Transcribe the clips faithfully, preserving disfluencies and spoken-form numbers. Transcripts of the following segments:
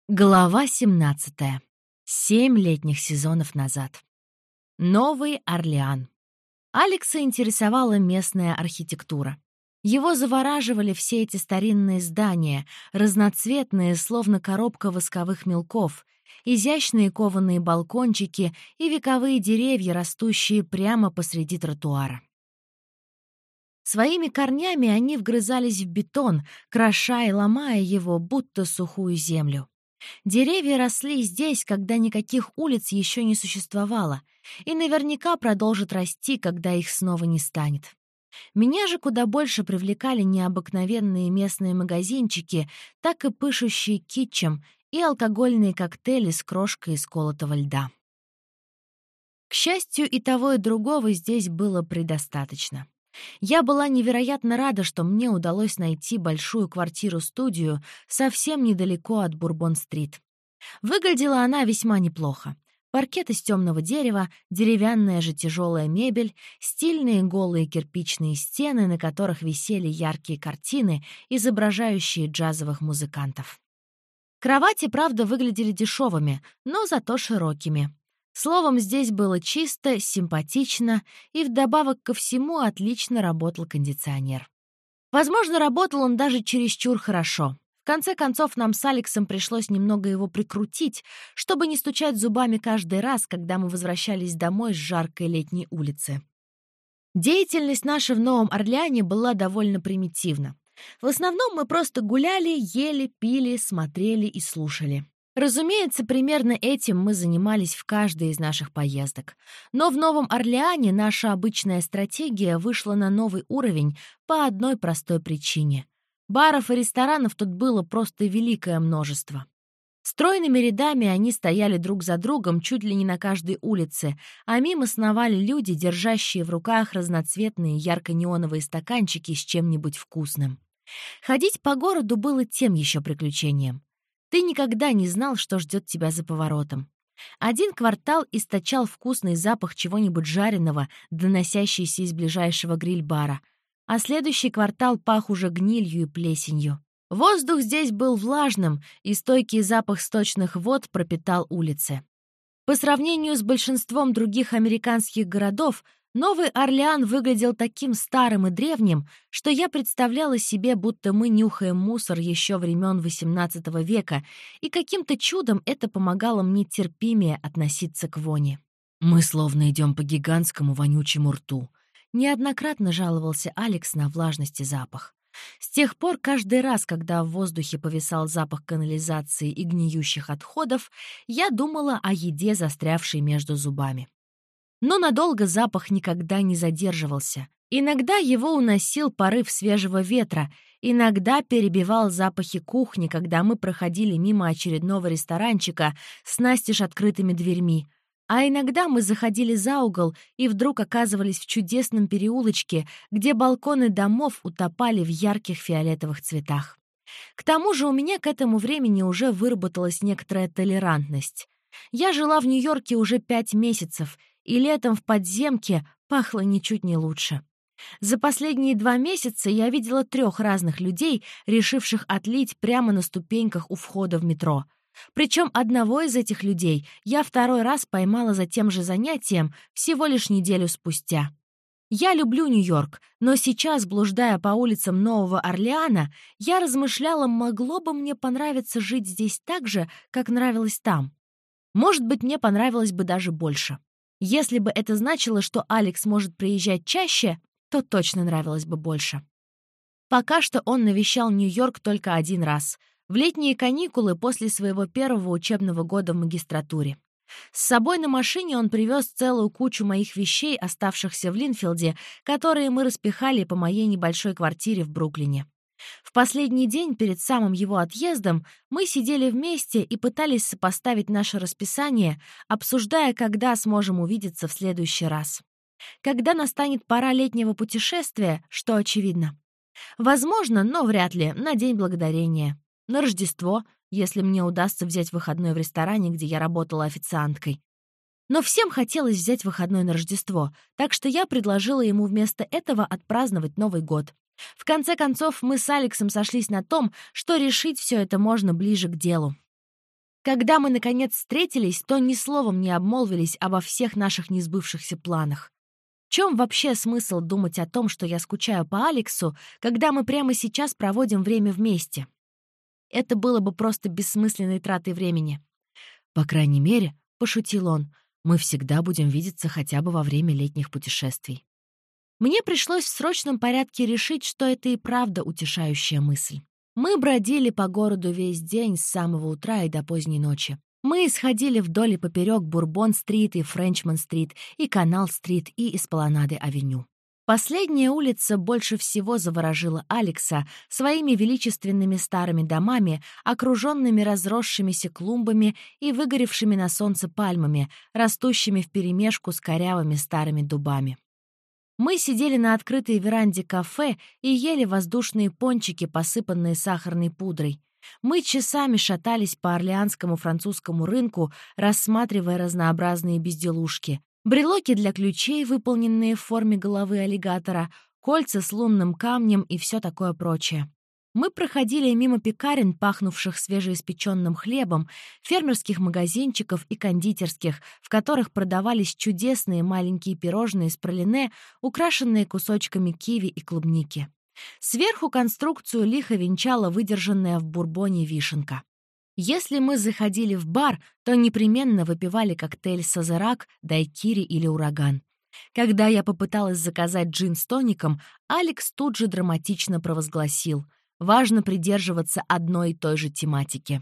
Глава семнадцатая. Семь летних сезонов назад. Новый Орлеан. Алекса интересовала местная архитектура. Его завораживали все эти старинные здания, разноцветные, словно коробка восковых мелков, изящные кованые балкончики и вековые деревья, растущие прямо посреди тротуара. Своими корнями они вгрызались в бетон, кроша и ломая его, будто сухую землю. Деревья росли здесь, когда никаких улиц еще не существовало, и наверняка продолжат расти, когда их снова не станет. Меня же куда больше привлекали необыкновенные местные магазинчики, так и пышущие китчем, и алкогольные коктейли с крошкой из колотого льда. К счастью, и того, и другого здесь было предостаточно. Я была невероятно рада, что мне удалось найти большую квартиру-студию совсем недалеко от Бурбон-стрит. Выглядела она весьма неплохо. Паркет из темного дерева, деревянная же тяжелая мебель, стильные голые кирпичные стены, на которых висели яркие картины, изображающие джазовых музыкантов. Кровати, правда, выглядели дешевыми, но зато широкими. Словом, здесь было чисто, симпатично, и вдобавок ко всему отлично работал кондиционер. Возможно, работал он даже чересчур хорошо. В конце концов, нам с Алексом пришлось немного его прикрутить, чтобы не стучать зубами каждый раз, когда мы возвращались домой с жаркой летней улицы. Деятельность наша в Новом Орлеане была довольно примитивна. В основном мы просто гуляли, ели, пили, смотрели и слушали. Разумеется, примерно этим мы занимались в каждой из наших поездок. Но в Новом Орлеане наша обычная стратегия вышла на новый уровень по одной простой причине. Баров и ресторанов тут было просто великое множество. Стройными рядами они стояли друг за другом чуть ли не на каждой улице, а мимо сновали люди, держащие в руках разноцветные ярко-неоновые стаканчики с чем-нибудь вкусным. Ходить по городу было тем еще приключением. Ты никогда не знал, что ждет тебя за поворотом. Один квартал источал вкусный запах чего-нибудь жареного, доносящийся из ближайшего гриль-бара, а следующий квартал пах уже гнилью и плесенью. Воздух здесь был влажным, и стойкий запах сточных вод пропитал улицы. По сравнению с большинством других американских городов, Новый Орлеан выглядел таким старым и древним, что я представляла себе, будто мы нюхаем мусор еще времен восемнадцатого века, и каким-то чудом это помогало мне терпимее относиться к воне. «Мы словно идем по гигантскому вонючему рту», — неоднократно жаловался Алекс на влажность и запах. С тех пор каждый раз, когда в воздухе повисал запах канализации и гниющих отходов, я думала о еде, застрявшей между зубами. Но надолго запах никогда не задерживался. Иногда его уносил порыв свежего ветра, иногда перебивал запахи кухни, когда мы проходили мимо очередного ресторанчика с настежь открытыми дверьми, а иногда мы заходили за угол и вдруг оказывались в чудесном переулочке, где балконы домов утопали в ярких фиолетовых цветах. К тому же у меня к этому времени уже выработалась некоторая толерантность. Я жила в Нью-Йорке уже пять месяцев, и летом в подземке пахло ничуть не лучше. За последние два месяца я видела трех разных людей, решивших отлить прямо на ступеньках у входа в метро. Причем одного из этих людей я второй раз поймала за тем же занятием всего лишь неделю спустя. Я люблю Нью-Йорк, но сейчас, блуждая по улицам Нового Орлеана, я размышляла, могло бы мне понравиться жить здесь так же, как нравилось там. Может быть, мне понравилось бы даже больше. Если бы это значило, что Алекс может приезжать чаще, то точно нравилось бы больше. Пока что он навещал Нью-Йорк только один раз, в летние каникулы после своего первого учебного года в магистратуре. С собой на машине он привез целую кучу моих вещей, оставшихся в Линфилде, которые мы распихали по моей небольшой квартире в Бруклине. В последний день перед самым его отъездом мы сидели вместе и пытались сопоставить наше расписание, обсуждая, когда сможем увидеться в следующий раз. Когда настанет пора летнего путешествия, что очевидно. Возможно, но вряд ли, на День Благодарения. На Рождество, если мне удастся взять выходной в ресторане, где я работала официанткой. Но всем хотелось взять выходной на Рождество, так что я предложила ему вместо этого отпраздновать Новый год. В конце концов, мы с Алексом сошлись на том, что решить все это можно ближе к делу. Когда мы, наконец, встретились, то ни словом не обмолвились обо всех наших несбывшихся планах. В чем вообще смысл думать о том, что я скучаю по Алексу, когда мы прямо сейчас проводим время вместе? Это было бы просто бессмысленной тратой времени. «По крайней мере, — пошутил он, — мы всегда будем видеться хотя бы во время летних путешествий». Мне пришлось в срочном порядке решить, что это и правда утешающая мысль. Мы бродили по городу весь день с самого утра и до поздней ночи. Мы исходили вдоль и поперек Бурбон-стрит и Френчман-стрит, и Канал-стрит, и Эспланады-авеню. Последняя улица больше всего заворожила Алекса своими величественными старыми домами, окруженными разросшимися клумбами и выгоревшими на солнце пальмами, растущими вперемешку с корявыми старыми дубами. Мы сидели на открытой веранде кафе и ели воздушные пончики, посыпанные сахарной пудрой. Мы часами шатались по орлеанскому французскому рынку, рассматривая разнообразные безделушки. Брелоки для ключей, выполненные в форме головы аллигатора, кольца с лунным камнем и все такое прочее. Мы проходили мимо пекарен, пахнувших свежеиспеченным хлебом, фермерских магазинчиков и кондитерских, в которых продавались чудесные маленькие пирожные с пралине, украшенные кусочками киви и клубники. Сверху конструкцию лихо венчала выдержанная в бурбоне вишенка. Если мы заходили в бар, то непременно выпивали коктейль «Сазерак», «Дайкири» или «Ураган». Когда я попыталась заказать джин с тоником, Алекс тут же драматично провозгласил: «Важно придерживаться одной и той же тематики».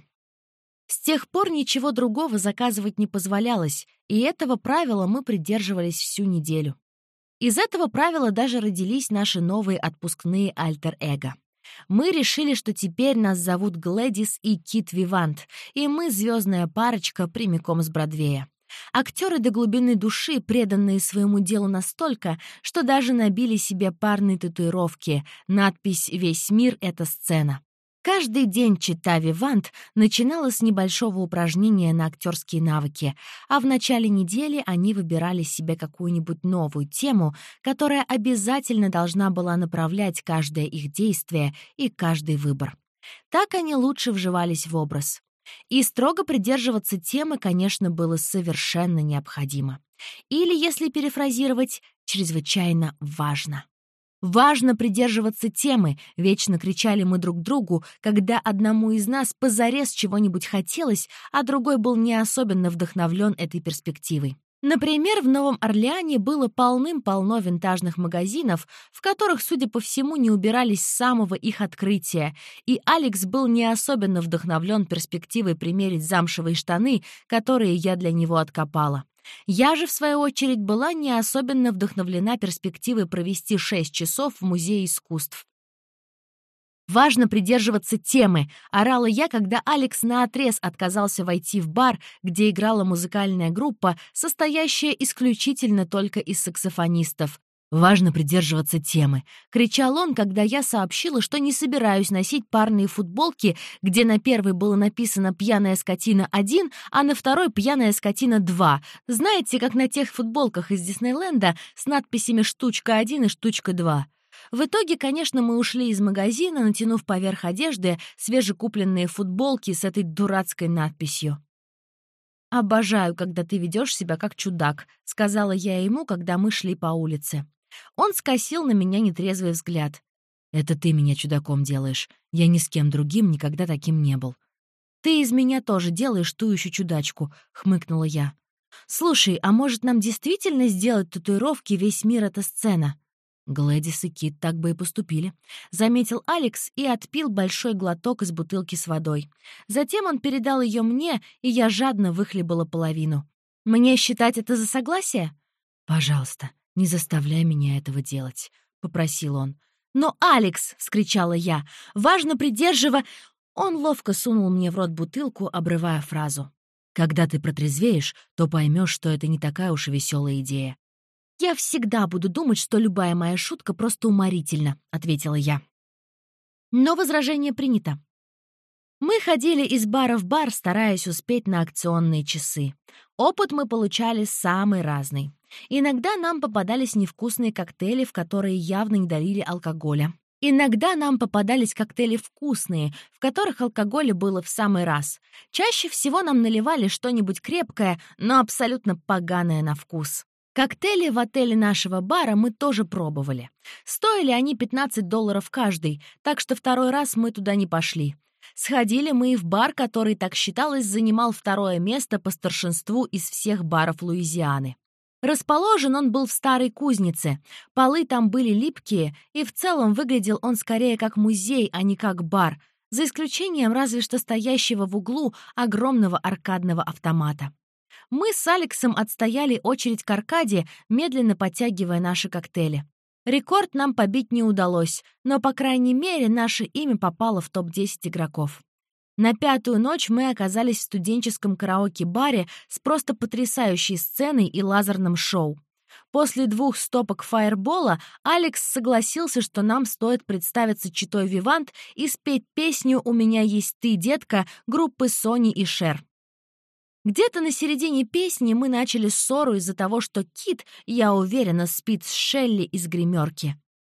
С тех пор ничего другого заказывать не позволялось, и этого правила мы придерживались всю неделю. Из этого правила даже родились наши новые отпускные альтер-эго. Мы решили, что теперь нас зовут Глэдис и Кит Вивант, и мы звездная парочка прямиком с Бродвея. Актеры до глубины души, преданные своему делу настолько, что даже набили себе парные татуировки, надпись «Весь мир — это сцена». Каждый день чита Вивант начинала с небольшого упражнения на актерские навыки, а в начале недели они выбирали себе какую-нибудь новую тему, которая обязательно должна была направлять каждое их действие и каждый выбор. Так они лучше вживались в образ. И строго придерживаться темы, конечно, было совершенно необходимо. Или, если перефразировать, чрезвычайно важно. «Важно придерживаться темы», — вечно кричали мы друг другу, когда одному из нас позарез чего-нибудь хотелось, а другой был не особенно вдохновлен этой перспективой. Например, в Новом Орлеане было полным-полно винтажных магазинов, в которых, судя по всему, не убирались с самого их открытия, и Алекс был не особенно вдохновлен перспективой примерить замшевые штаны, которые я для него откопала. Я же, в свою очередь, была не особенно вдохновлена перспективой провести шесть часов в Музее искусств. «Важно придерживаться темы», — орала я, когда Алекс наотрез отказался войти в бар, где играла музыкальная группа, состоящая исключительно только из саксофонистов. «Важно придерживаться темы», — кричал он, когда я сообщила, что не собираюсь носить парные футболки, где на первой было написано «Пьяная скотина один», а на второй «Пьяная скотина два». Знаете, как на тех футболках из Диснейленда с надписями «Штучка один» и «Штучка два». В итоге, конечно, мы ушли из магазина, натянув поверх одежды свежекупленные футболки с этой дурацкой надписью. «Обожаю, когда ты ведешь себя как чудак», — сказала я ему, когда мы шли по улице. Он скосил на меня нетрезвый взгляд. «Это ты меня чудаком делаешь. Я ни с кем другим никогда таким не был». «Ты из меня тоже делаешь ту еще чудачку», — хмыкнула я. «Слушай, а может, нам действительно сделать татуировки «Весь мир — это сцена»?» Глэдис и Кит так бы и поступили, — заметил Алекс и отпил большой глоток из бутылки с водой. Затем он передал ее мне, и я жадно выхлебала половину. «Мне считать это за согласие?» «Пожалуйста, не заставляй меня этого делать», — попросил он. «Но, Алекс!» — вскричала я. «Важно придерживо...» Он ловко сунул мне в рот бутылку, обрывая фразу. «Когда ты протрезвеешь, то поймешь, что это не такая уж и веселая идея». «Я всегда буду думать, что любая моя шутка просто уморительна», — ответила я. Но возражение принято. Мы ходили из бара в бар, стараясь успеть на акционные часы. Опыт мы получали самый разный. Иногда нам попадались невкусные коктейли, в которые явно не долили алкоголя. Иногда нам попадались коктейли вкусные, в которых алкоголя было в самый раз. Чаще всего нам наливали что-нибудь крепкое, но абсолютно поганое на вкус. Коктейли в отеле нашего бара мы тоже пробовали. Стоили они пятнадцать долларов каждый, так что второй раз мы туда не пошли. Сходили мы и в бар, который, так считалось, занимал второе место по старшинству из всех баров Луизианы. Расположен он был в старой кузнице, полы там были липкие, и в целом выглядел он скорее как музей, а не как бар, за исключением разве что стоящего в углу огромного аркадного автомата. Мы с Алексом отстояли очередь к аркаде, медленно подтягивая наши коктейли. Рекорд нам побить не удалось, но, по крайней мере, наше имя попало в топ десять игроков. На пятую ночь мы оказались в студенческом караоке-баре с просто потрясающей сценой и лазерным шоу. После двух стопок фаербола Алекс согласился, что нам стоит представиться читой Вивант и спеть песню «У меня есть ты, детка» группы Сони и Шер. Где-то на середине песни мы начали ссору из-за того, что Кит, я уверена, спит с Шелли из гримерки.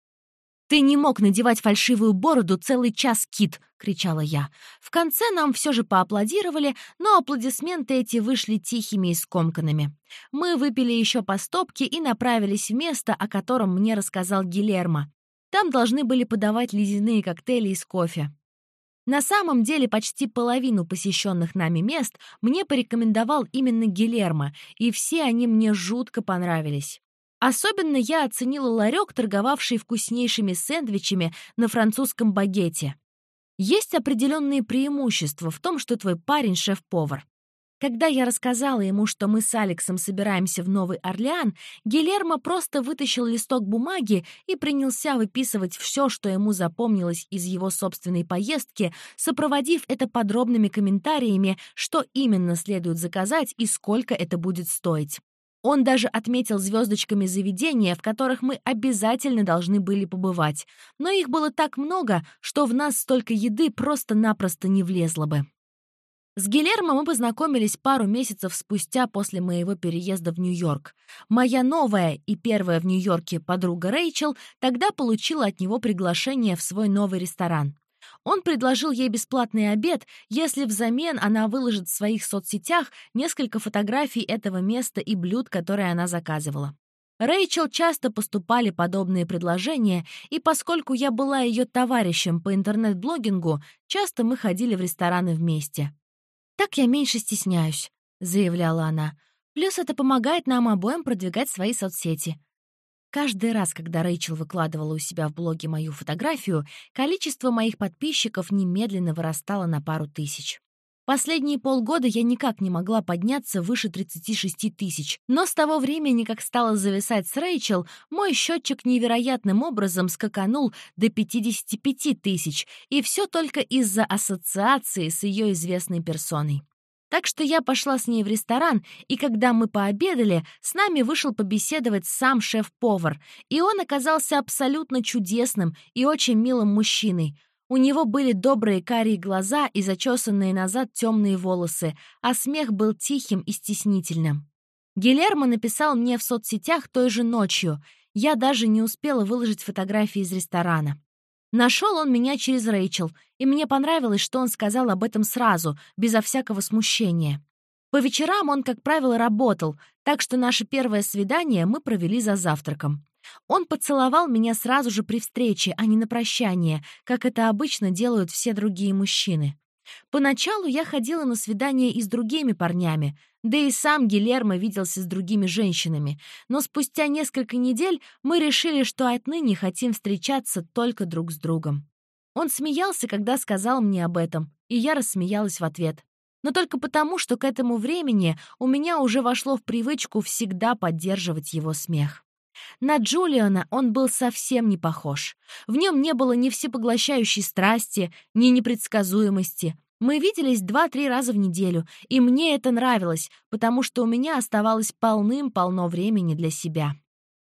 «Ты не мог надевать фальшивую бороду целый час, Кит!» — кричала я. В конце нам все же поаплодировали, но аплодисменты эти вышли тихими и скомканными. Мы выпили еще по стопке и направились в место, о котором мне рассказал Гильермо. Там должны были подавать ледяные коктейли из кофе. На самом деле почти половину посещенных нами мест мне порекомендовал именно Гильермо, и все они мне жутко понравились. Особенно я оценила ларек, торговавший вкуснейшими сэндвичами на французском багете. Есть определенные преимущества в том, что твой парень — шеф-повар. Когда я рассказала ему, что мы с Алексом собираемся в Новый Орлеан, Гильермо просто вытащил листок бумаги и принялся выписывать все, что ему запомнилось из его собственной поездки, сопроводив это подробными комментариями, что именно следует заказать и сколько это будет стоить. Он даже отметил звездочками заведения, в которых мы обязательно должны были побывать, но их было так много, что в нас столько еды просто-напросто не влезло бы. С Гильермо мы познакомились пару месяцев спустя после моего переезда в Нью-Йорк. Моя новая и первая в Нью-Йорке подруга Рэйчел тогда получила от него приглашение в свой новый ресторан. Он предложил ей бесплатный обед, если взамен она выложит в своих соцсетях несколько фотографий этого места и блюд, которые она заказывала. Рэйчел часто поступали подобные предложения, и поскольку я была ее товарищем по интернет-блогингу, часто мы ходили в рестораны вместе. «Так я меньше стесняюсь», — заявляла она. «Плюс это помогает нам обоим продвигать свои соцсети». Каждый раз, когда Рэйчел выкладывала у себя в блоге мою фотографию, количество моих подписчиков немедленно вырастало на пару тысяч. Последние полгода я никак не могла подняться выше тридцати шести тысяч, но с того времени, как стала зависать с Рэйчел, мой счетчик невероятным образом скаканул до пятидесяти пяти тысяч, и все только из-за ассоциации с ее известной персоной. Так что я пошла с ней в ресторан, и когда мы пообедали, с нами вышел побеседовать сам шеф-повар, и он оказался абсолютно чудесным и очень милым мужчиной. У него были добрые карие глаза и зачесанные назад темные волосы, а смех был тихим и стеснительным. Гильермо написал мне в соцсетях той же ночью. Я даже не успела выложить фотографии из ресторана. Нашел он меня через Рэйчел, и мне понравилось, что он сказал об этом сразу, безо всякого смущения. По вечерам он, как правило, работал, так что наше первое свидание мы провели за завтраком. Он поцеловал меня сразу же при встрече, а не на прощание, как это обычно делают все другие мужчины. Поначалу я ходила на свидания и с другими парнями, да и сам Гильермо виделся с другими женщинами, но спустя несколько недель мы решили, что отныне хотим встречаться только друг с другом. Он смеялся, когда сказал мне об этом, и я рассмеялась в ответ. Но только потому, что к этому времени у меня уже вошло в привычку всегда поддерживать его смех. На Джулиана он был совсем не похож. В нем не было ни всепоглощающей страсти, ни непредсказуемости. Мы виделись два-три раза в неделю, и мне это нравилось, потому что у меня оставалось полным-полно времени для себя.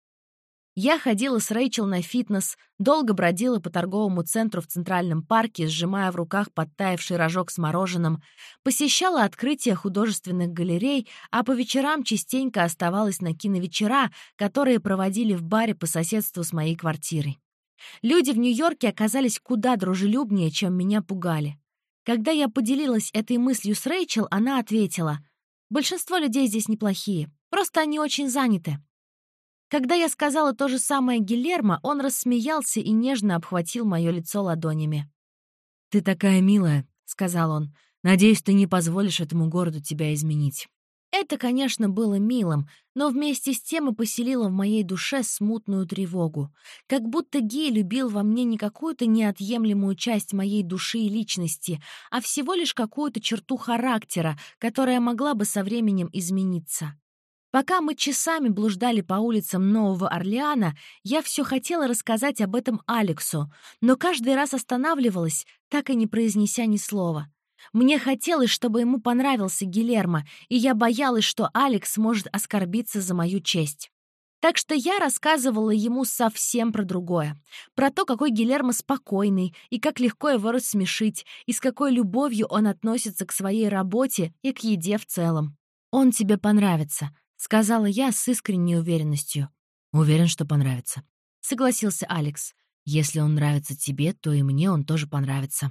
Я ходила с Рэйчел на фитнес, долго бродила по торговому центру в Центральном парке, сжимая в руках подтаявший рожок с мороженым, посещала открытия художественных галерей, а по вечерам частенько оставалась на киновечера, которые проводили в баре по соседству с моей квартирой. Люди в Нью-Йорке оказались куда дружелюбнее, чем меня пугали. Когда я поделилась этой мыслью с Рэйчел, она ответила: «Большинство людей здесь неплохие, просто они очень заняты». Когда я сказала то же самое Гильермо, он рассмеялся и нежно обхватил мое лицо ладонями. «Ты такая милая», — сказал он. «Надеюсь, ты не позволишь этому городу тебя изменить». Это, конечно, было милым, но вместе с тем и поселило в моей душе смутную тревогу. Как будто Ги любил во мне не какую-то неотъемлемую часть моей души и личности, а всего лишь какую-то черту характера, которая могла бы со временем измениться. Пока мы часами блуждали по улицам Нового Орлеана, я все хотела рассказать об этом Алексу, но каждый раз останавливалась, так и не произнеся ни слова. Мне хотелось, чтобы ему понравился Гильермо, и я боялась, что Алекс может оскорбиться за мою честь. Так что я рассказывала ему совсем про другое. Про то, какой Гильермо спокойный, и как легко его рассмешить, и с какой любовью он относится к своей работе и к еде в целом. «Он тебе понравится», — сказала я с искренней уверенностью. «Уверен, что понравится», — согласился Алекс. «Если он нравится тебе, то и мне он тоже понравится».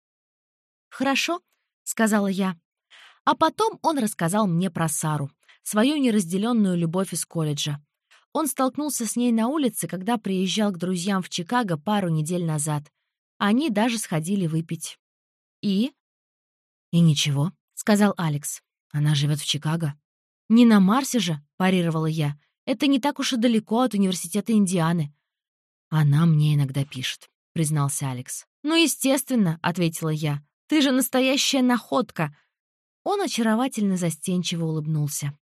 «Хорошо», — сказала я. А потом он рассказал мне про Сару, свою неразделенную любовь из колледжа. Он столкнулся с ней на улице, когда приезжал к друзьям в Чикаго пару недель назад. Они даже сходили выпить. «И?» «И ничего», — сказал Алекс. «Она живет в Чикаго». «Не на Марсе же», — парировала я. «Это не так уж и далеко от университета Индианы». «Она мне иногда пишет», — признался Алекс. «Ну, естественно», — ответила я. «Ты же настоящая находка!» Он очаровательно застенчиво улыбнулся.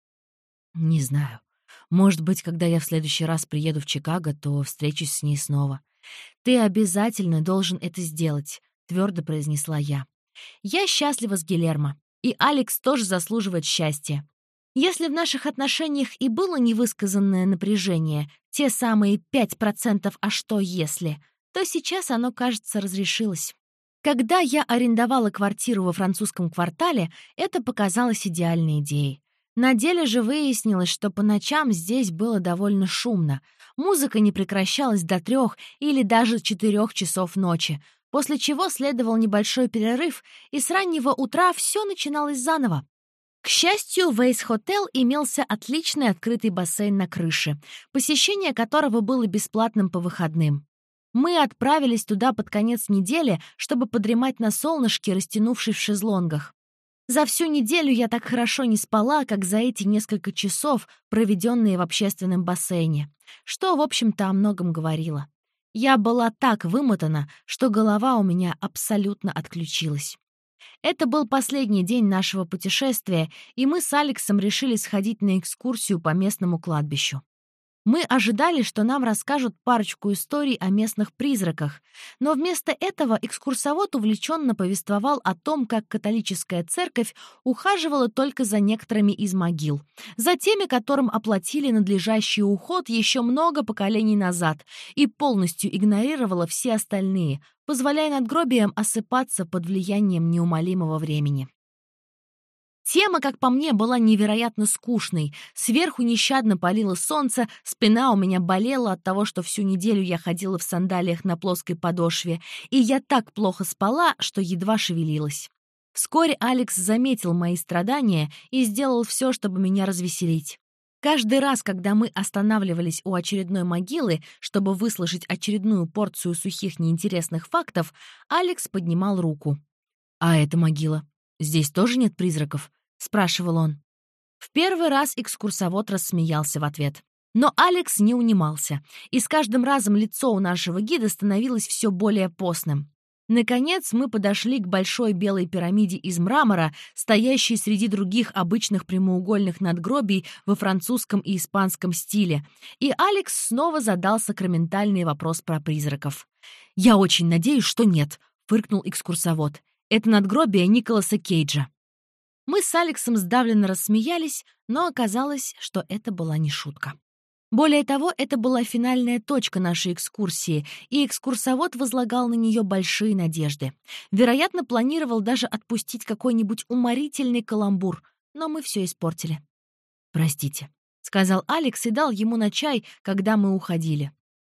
«Не знаю. Может быть, когда я в следующий раз приеду в Чикаго, то встречусь с ней снова. Ты обязательно должен это сделать», — твердо произнесла я. «Я счастлива с Гильермо, и Алекс тоже заслуживает счастья. Если в наших отношениях и было невысказанное напряжение, те самые пять процентов «а что если», то сейчас оно, кажется, разрешилось». Когда я арендовала квартиру во французском квартале, это показалось идеальной идеей. На деле же выяснилось, что по ночам здесь было довольно шумно. Музыка не прекращалась до трех или даже четырех часов ночи, после чего следовал небольшой перерыв, и с раннего утра все начиналось заново. К счастью, в Эйс Хотел имелся отличный открытый бассейн на крыше, посещение которого было бесплатным по выходным. Мы отправились туда под конец недели, чтобы подремать на солнышке, растянувшись в шезлонгах. За всю неделю я так хорошо не спала, как за эти несколько часов, проведенные в общественном бассейне, что, в общем-то, о многом говорило. Я была так вымотана, что голова у меня абсолютно отключилась. Это был последний день нашего путешествия, и мы с Алексом решили сходить на экскурсию по местному кладбищу. Мы ожидали, что нам расскажут парочку историй о местных призраках, но вместо этого экскурсовод увлеченно повествовал о том, как католическая церковь ухаживала только за некоторыми из могил, за теми, которым оплатили надлежащий уход еще много поколений назад, и полностью игнорировала все остальные, позволяя надгробиям осыпаться под влиянием неумолимого времени. Тема, как по мне, была невероятно скучной. Сверху нещадно палило солнце, спина у меня болела от того, что всю неделю я ходила в сандалиях на плоской подошве, и я так плохо спала, что едва шевелилась. Вскоре Алекс заметил мои страдания и сделал все, чтобы меня развеселить. Каждый раз, когда мы останавливались у очередной могилы, чтобы выслушать очередную порцию сухих неинтересных фактов, Алекс поднимал руку. «А эта могила? Здесь тоже нет призраков?» — спрашивал он. В первый раз экскурсовод рассмеялся в ответ. Но Алекс не унимался, и с каждым разом лицо у нашего гида становилось все более постным. Наконец мы подошли к большой белой пирамиде из мрамора, стоящей среди других обычных прямоугольных надгробий во французском и испанском стиле, и Алекс снова задал сакраментальный вопрос про призраков. «Я очень надеюсь, что нет», — фыркнул экскурсовод. «Это надгробие Николаса Кейджа». Мы с Алексом сдавленно рассмеялись, но оказалось, что это была не шутка. Более того, это была финальная точка нашей экскурсии, и экскурсовод возлагал на нее большие надежды. Вероятно, планировал даже отпустить какой-нибудь уморительный каламбур, но мы все испортили. «Простите», — сказал Алекс и дал ему на чай, когда мы уходили.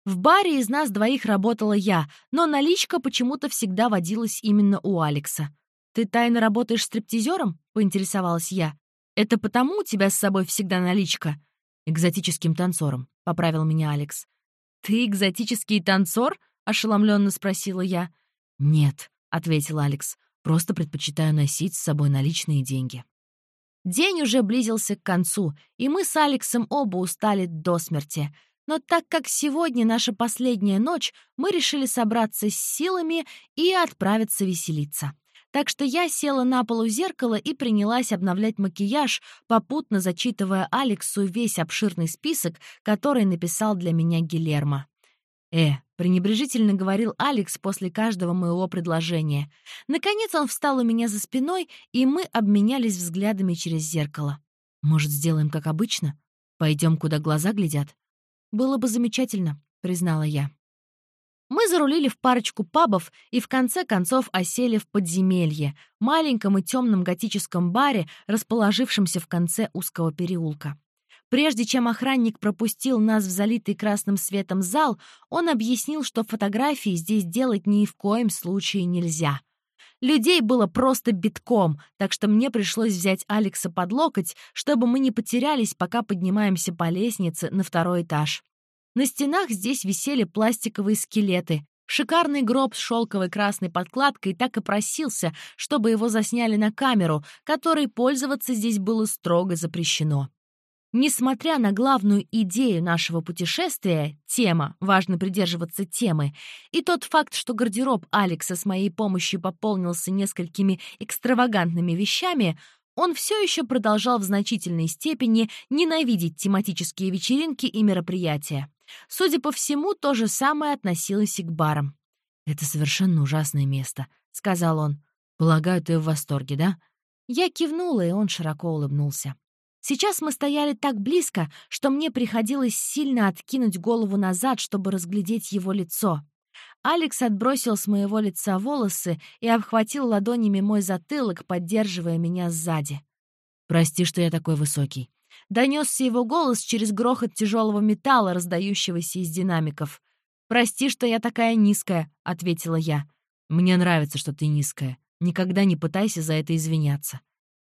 В баре из нас двоих работала я, но наличка почему-то всегда водилась именно у Алекса. «Ты тайно работаешь стриптизером?» — поинтересовалась я. «Это потому у тебя с собой всегда наличка?» «Экзотическим танцором», — поправил меня Алекс. «Ты экзотический танцор?» — ошеломленно спросила я. «Нет», — ответил Алекс, — «просто предпочитаю носить с собой наличные деньги». День уже близился к концу, и мы с Алексом оба устали до смерти. Но так как сегодня наша последняя ночь, мы решили собраться с силами и отправиться веселиться. Так что я села на пол у зеркала и принялась обновлять макияж, попутно зачитывая Алексу весь обширный список, который написал для меня Гильермо. «Э», — пренебрежительно говорил Алекс после каждого моего предложения. Наконец он встал у меня за спиной, и мы обменялись взглядами через зеркало. «Может, сделаем как обычно? Пойдем, куда глаза глядят?» «Было бы замечательно», — признала я. Мы зарулили в парочку пабов и в конце концов осели в подземелье, маленьком и темном готическом баре, расположившемся в конце узкого переулка. Прежде чем охранник пропустил нас в залитый красным светом зал, он объяснил, что фотографии здесь делать ни в коем случае нельзя. Людей было просто битком, так что мне пришлось взять Алекса под локоть, чтобы мы не потерялись, пока поднимаемся по лестнице на второй этаж. На стенах здесь висели пластиковые скелеты. Шикарный гроб с шелковой красной подкладкой так и просился, чтобы его засняли на камеру, которой пользоваться здесь было строго запрещено. Несмотря на главную идею нашего путешествия, тема, важно придерживаться темы, и тот факт, что гардероб Алекса с моей помощью пополнился несколькими экстравагантными вещами, он все еще продолжал в значительной степени ненавидеть тематические вечеринки и мероприятия. Судя по всему, то же самое относилось и к барам. «Это совершенно ужасное место», — сказал он. «Полагаю, ты в восторге, да?» Я кивнула, и он широко улыбнулся. Сейчас мы стояли так близко, что мне приходилось сильно откинуть голову назад, чтобы разглядеть его лицо. Алекс отбросил с моего лица волосы и обхватил ладонями мой затылок, поддерживая меня сзади. «Прости, что я такой высокий». Донесся его голос через грохот тяжелого металла, раздающегося из динамиков. «Прости, что я такая низкая», — ответила я. «Мне нравится, что ты низкая. Никогда не пытайся за это извиняться».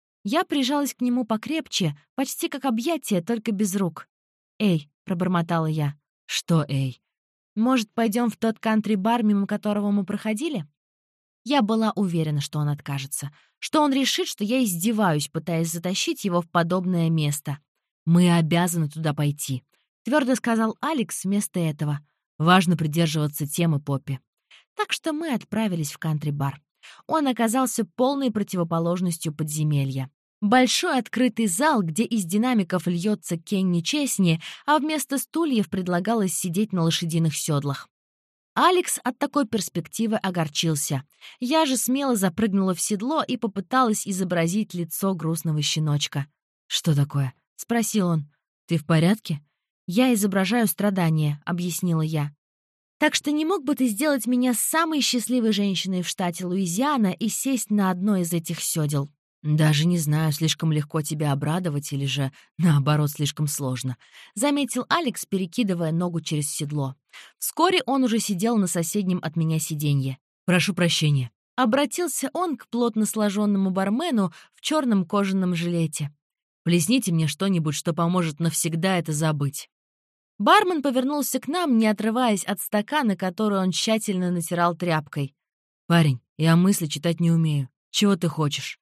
Я прижалась к нему покрепче, почти как объятие, только без рук. «Эй», — пробормотала я. «Что, эй?» «Может, пойдем в тот кантри-бар, мимо которого мы проходили?» Я была уверена, что он откажется, что он решит, что я издеваюсь, пытаясь затащить его в подобное место. «Мы обязаны туда пойти», — твердо сказал Алекс вместо этого. «Важно придерживаться темы, Поппи». Так что мы отправились в кантри-бар. Он оказался полной противоположностью подземелья. Большой открытый зал, где из динамиков льется Кенни Чесни, а вместо стульев предлагалось сидеть на лошадиных седлах. Алекс от такой перспективы огорчился. Я же смело запрыгнула в седло и попыталась изобразить лицо грустного щеночка. «Что такое?» — спросил он. «Ты в порядке?» «Я изображаю страдания», — объяснила я. «Так что не мог бы ты сделать меня самой счастливой женщиной в штате Луизиана и сесть на одно из этих сёдел?» «Даже не знаю, слишком легко тебя обрадовать или же, наоборот, слишком сложно», — заметил Алекс, перекидывая ногу через седло. Вскоре он уже сидел на соседнем от меня сиденье. «Прошу прощения». Обратился он к плотно сложенному бармену в черном кожаном жилете. «Плесните мне что-нибудь, что поможет навсегда это забыть». Бармен повернулся к нам, не отрываясь от стакана, который он тщательно натирал тряпкой. «Парень, я мысли читать не умею. Чего ты хочешь?»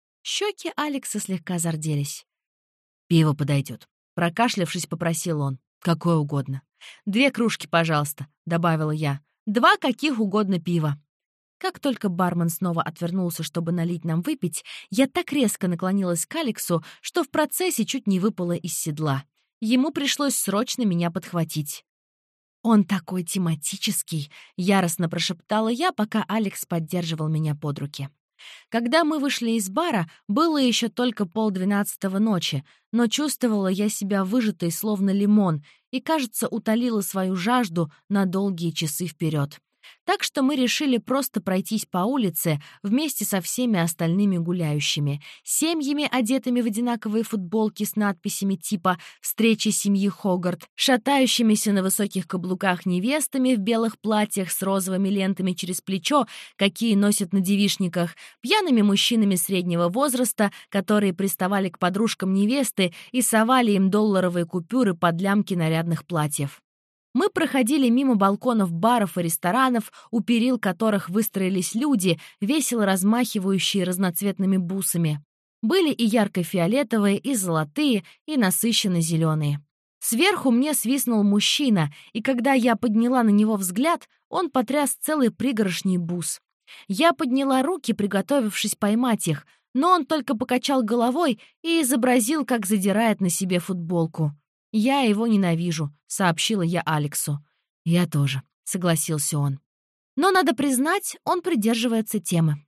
Щеки Алекса слегка зарделись. «Пиво подойдет», — прокашлявшись, попросил он. «Какое угодно». «Две кружки, пожалуйста», — добавила я. «Два каких угодно пива». Как только бармен снова отвернулся, чтобы налить нам выпить, я так резко наклонилась к Алексу, что в процессе чуть не выпала из седла. Ему пришлось срочно меня подхватить. «Он такой тематический», — яростно прошептала я, пока Алекс поддерживал меня под руки. Когда мы вышли из бара, было еще только полдвенадцатого ночи, но чувствовала я себя выжатой, словно лимон, и, кажется, утолила свою жажду на долгие часы вперед. Так что мы решили просто пройтись по улице вместе со всеми остальными гуляющими, семьями, одетыми в одинаковые футболки с надписями типа «Встреча семьи Хогарт», шатающимися на высоких каблуках невестами в белых платьях с розовыми лентами через плечо, какие носят на девичниках, пьяными мужчинами среднего возраста, которые приставали к подружкам невесты и совали им долларовые купюры под лямки нарядных платьев. Мы проходили мимо балконов баров и ресторанов, у перил которых выстроились люди, весело размахивающие разноцветными бусами. Были и ярко-фиолетовые, и золотые, и насыщенно-зеленые. Сверху мне свистнул мужчина, и когда я подняла на него взгляд, он потряс целый пригоршней бус. Я подняла руки, приготовившись поймать их, но он только покачал головой и изобразил, как задирает на себе футболку. «Я его ненавижу», — сообщила я Алексу. «Я тоже», — согласился он. Но, надо признать, он придерживается темы.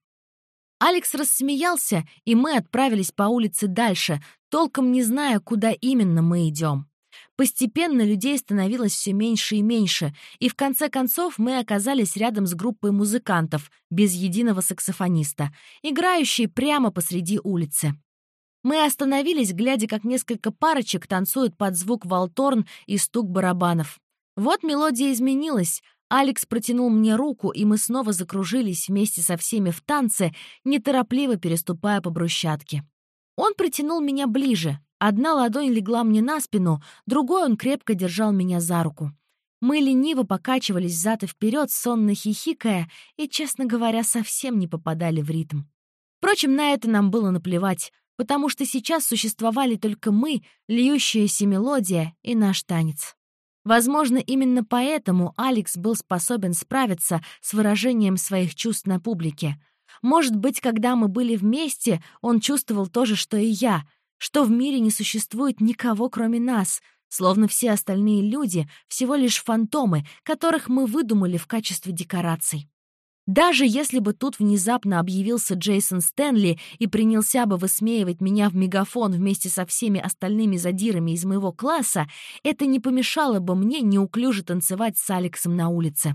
Алекс рассмеялся, и мы отправились по улице дальше, толком не зная, куда именно мы идем. Постепенно людей становилось все меньше и меньше, и в конце концов мы оказались рядом с группой музыкантов, без единого саксофониста, играющей прямо посреди улицы. Мы остановились, глядя, как несколько парочек танцуют под звук валторн и стук барабанов. Вот мелодия изменилась. Алекс протянул мне руку, и мы снова закружились вместе со всеми в танце, неторопливо переступая по брусчатке. Он притянул меня ближе. Одна ладонь легла мне на спину, другой он крепко держал меня за руку. Мы лениво покачивались взад и вперед, сонно хихикая, и, честно говоря, совсем не попадали в ритм. Впрочем, на это нам было наплевать, потому что сейчас существовали только мы, льющаяся мелодия и наш танец. Возможно, именно поэтому Алекс был способен справиться с выражением своих чувств на публике. Может быть, когда мы были вместе, он чувствовал то же, что и я, что в мире не существует никого, кроме нас, словно все остальные люди — всего лишь фантомы, которых мы выдумали в качестве декораций. Даже если бы тут внезапно объявился Джейсон Стэнли и принялся бы высмеивать меня в мегафон вместе со всеми остальными задирами из моего класса, это не помешало бы мне неуклюже танцевать с Алексом на улице.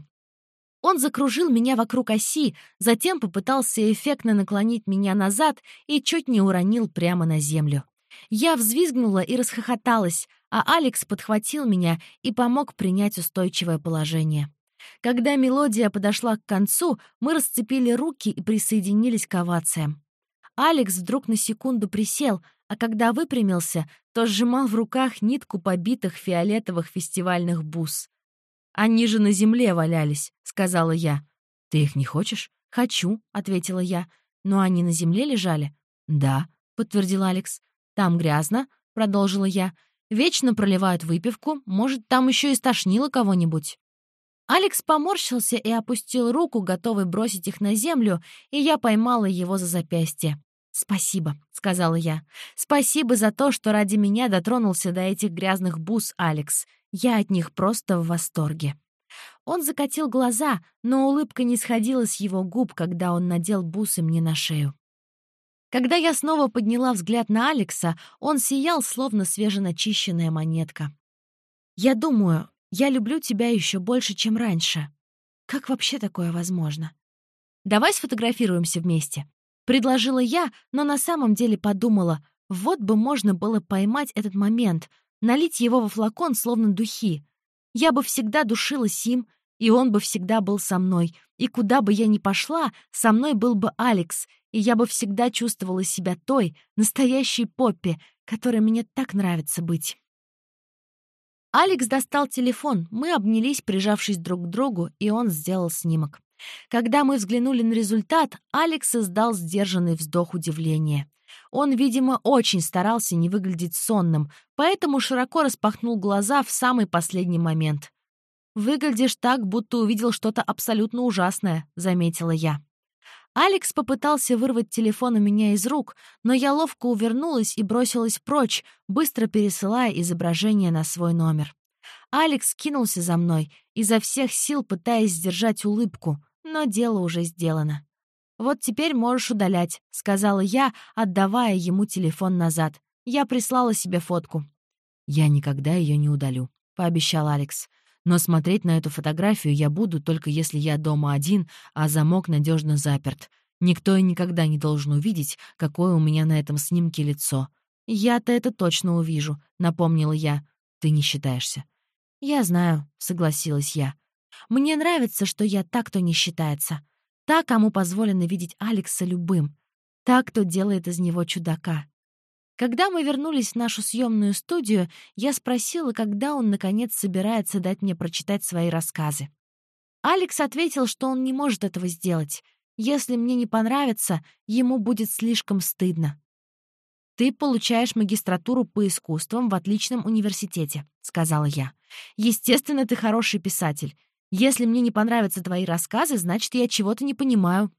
Он закружил меня вокруг оси, затем попытался эффектно наклонить меня назад и чуть не уронил прямо на землю. Я взвизгнула и расхохоталась, а Алекс подхватил меня и помог принять устойчивое положение. Когда мелодия подошла к концу, мы расцепили руки и присоединились к овациям. Алекс вдруг на секунду присел, а когда выпрямился, то сжимал в руках нитку побитых фиолетовых фестивальных бус. «Они же на земле валялись», — сказала я. «Ты их не хочешь?» «Хочу», — ответила я. «Но они на земле лежали?» «Да», — подтвердил Алекс. «Там грязно», — продолжила я. «Вечно проливают выпивку. Может, там еще и стошнило кого-нибудь». Алекс поморщился и опустил руку, готовый бросить их на землю, и я поймала его за запястье. «Спасибо», — сказала я. «Спасибо за то, что ради меня дотронулся до этих грязных бус, Алекс. Я от них просто в восторге». Он закатил глаза, но улыбка не сходила с его губ, когда он надел бусы мне на шею. Когда я снова подняла взгляд на Алекса, он сиял, словно свеженачищенная монетка. «Я думаю, я люблю тебя еще больше, чем раньше. Как вообще такое возможно? Давай сфотографируемся вместе», — предложила я, но на самом деле подумала, вот бы можно было поймать этот момент, налить его во флакон, словно духи. Я бы всегда душилась им, и он бы всегда был со мной, и куда бы я ни пошла, со мной был бы Алекс, и я бы всегда чувствовала себя той, настоящей Поппи, которой мне так нравится быть. Алекс достал телефон, мы обнялись, прижавшись друг к другу, и он сделал снимок. Когда мы взглянули на результат, Алекс издал сдержанный вздох удивления. Он, видимо, очень старался не выглядеть сонным, поэтому широко распахнул глаза в самый последний момент. «Выглядишь так, будто увидел что-то абсолютно ужасное», — заметила я. Алекс попытался вырвать телефон у меня из рук, но я ловко увернулась и бросилась прочь, быстро пересылая изображение на свой номер. Алекс кинулся за мной, изо всех сил пытаясь сдержать улыбку, но дело уже сделано. «Вот теперь можешь удалять», — сказала я, отдавая ему телефон назад. Я прислала себе фотку. «Я никогда ее не удалю», — пообещал Алекс. Но смотреть на эту фотографию я буду, только если я дома один, а замок надежно заперт. Никто и никогда не должен увидеть, какое у меня на этом снимке лицо. «Я-то это точно увижу», — напомнила я. «Ты не считаешься». «Я знаю», — согласилась я. «Мне нравится, что я та, кто не считается. Та, кому позволено видеть Алекса любым. Та, кто делает из него чудака». Когда мы вернулись в нашу съемную студию, я спросила, когда он, наконец, собирается дать мне прочитать свои рассказы. Алекс ответил, что он не может этого сделать. Если мне не понравится, ему будет слишком стыдно. «Ты получаешь магистратуру по искусствам в отличном университете», — сказала я. «Естественно, ты хороший писатель. Если мне не понравятся твои рассказы, значит, я чего-то не понимаю».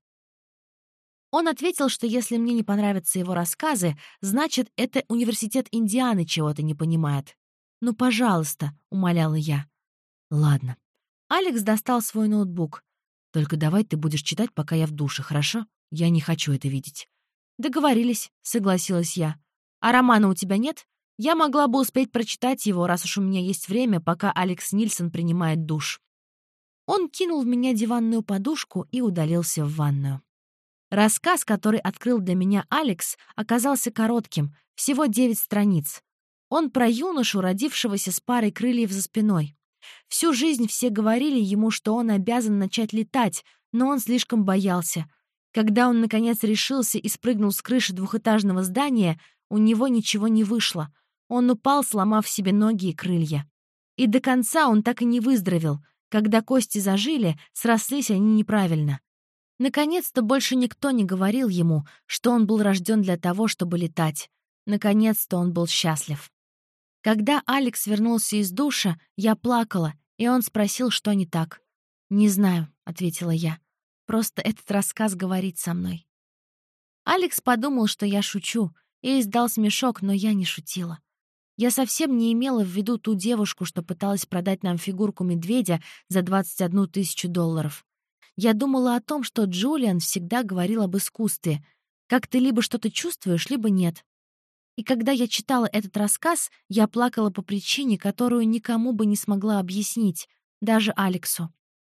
Он ответил, что если мне не понравятся его рассказы, значит, это университет Индианы чего-то не понимает. «Ну, пожалуйста», — умоляла я. «Ладно». Алекс достал свой ноутбук. «Только давай ты будешь читать, пока я в душе, хорошо? Я не хочу это видеть». «Договорились», — согласилась я. «А романа у тебя нет? Я могла бы успеть прочитать его, раз уж у меня есть время, пока Алекс Нильсон принимает душ». Он кинул в меня диванную подушку и удалился в ванную. Рассказ, который открыл для меня Алекс, оказался коротким, всего девять страниц. Он про юношу, родившегося с парой крыльев за спиной. Всю жизнь все говорили ему, что он обязан начать летать, но он слишком боялся. Когда он, наконец, решился и спрыгнул с крыши двухэтажного здания, у него ничего не вышло. Он упал, сломав себе ноги и крылья. И до конца он так и не выздоровел. Когда кости зажили, срослись они неправильно. Наконец-то больше никто не говорил ему, что он был рожден для того, чтобы летать. Наконец-то он был счастлив. Когда Алекс вернулся из душа, я плакала, и он спросил, что не так. «Не знаю», — ответила я. «Просто этот рассказ говорит со мной». Алекс подумал, что я шучу, и издал смешок, но я не шутила. Я совсем не имела в виду ту девушку, что пыталась продать нам фигурку медведя за двадцать одну тысячу долларов. Я думала о том, что Джулиан всегда говорил об искусстве. Как ты либо что-то чувствуешь, либо нет. И когда я читала этот рассказ, я плакала по причине, которую никому бы не смогла объяснить, даже Алексу.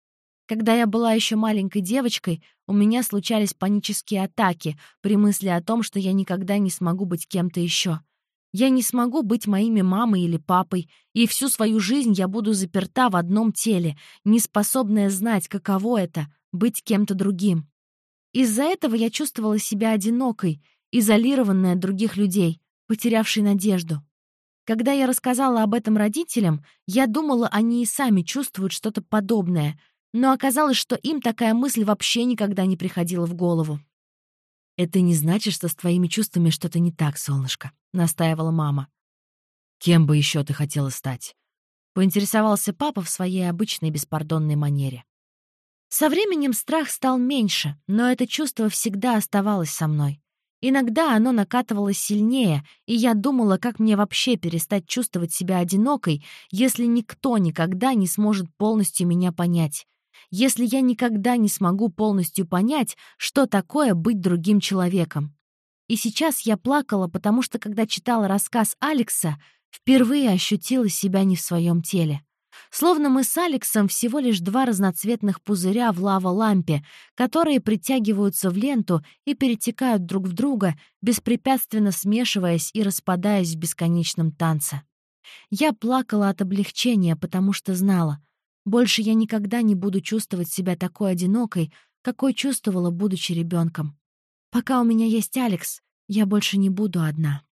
Когда я была еще маленькой девочкой, у меня случались панические атаки при мысли о том, что я никогда не смогу быть кем-то еще. Я не смогу быть моими мамой или папой, и всю свою жизнь я буду заперта в одном теле, неспособная знать, каково это — быть кем-то другим. Из-за этого я чувствовала себя одинокой, изолированной от других людей, потерявшей надежду. Когда я рассказала об этом родителям, я думала, они и сами чувствуют что-то подобное, но оказалось, что им такая мысль вообще никогда не приходила в голову. «Это не значит, что с твоими чувствами что-то не так, солнышко», — настаивала мама. «Кем бы еще ты хотела стать?» — поинтересовался папа в своей обычной беспардонной манере. Со временем страх стал меньше, но это чувство всегда оставалось со мной. Иногда оно накатывалось сильнее, и я думала, как мне вообще перестать чувствовать себя одинокой, если никто никогда не сможет полностью меня понять. Если я никогда не смогу полностью понять, что такое быть другим человеком. И сейчас я плакала, потому что, когда читала рассказ Алекса, впервые ощутила себя не в своем теле. Словно мы с Алексом всего лишь два разноцветных пузыря в лава-лампе, которые притягиваются в ленту и перетекают друг в друга, беспрепятственно смешиваясь и распадаясь в бесконечном танце. Я плакала от облегчения, потому что знала, больше я никогда не буду чувствовать себя такой одинокой, какой чувствовала, будучи ребенком. Пока у меня есть Алекс, я больше не буду одна.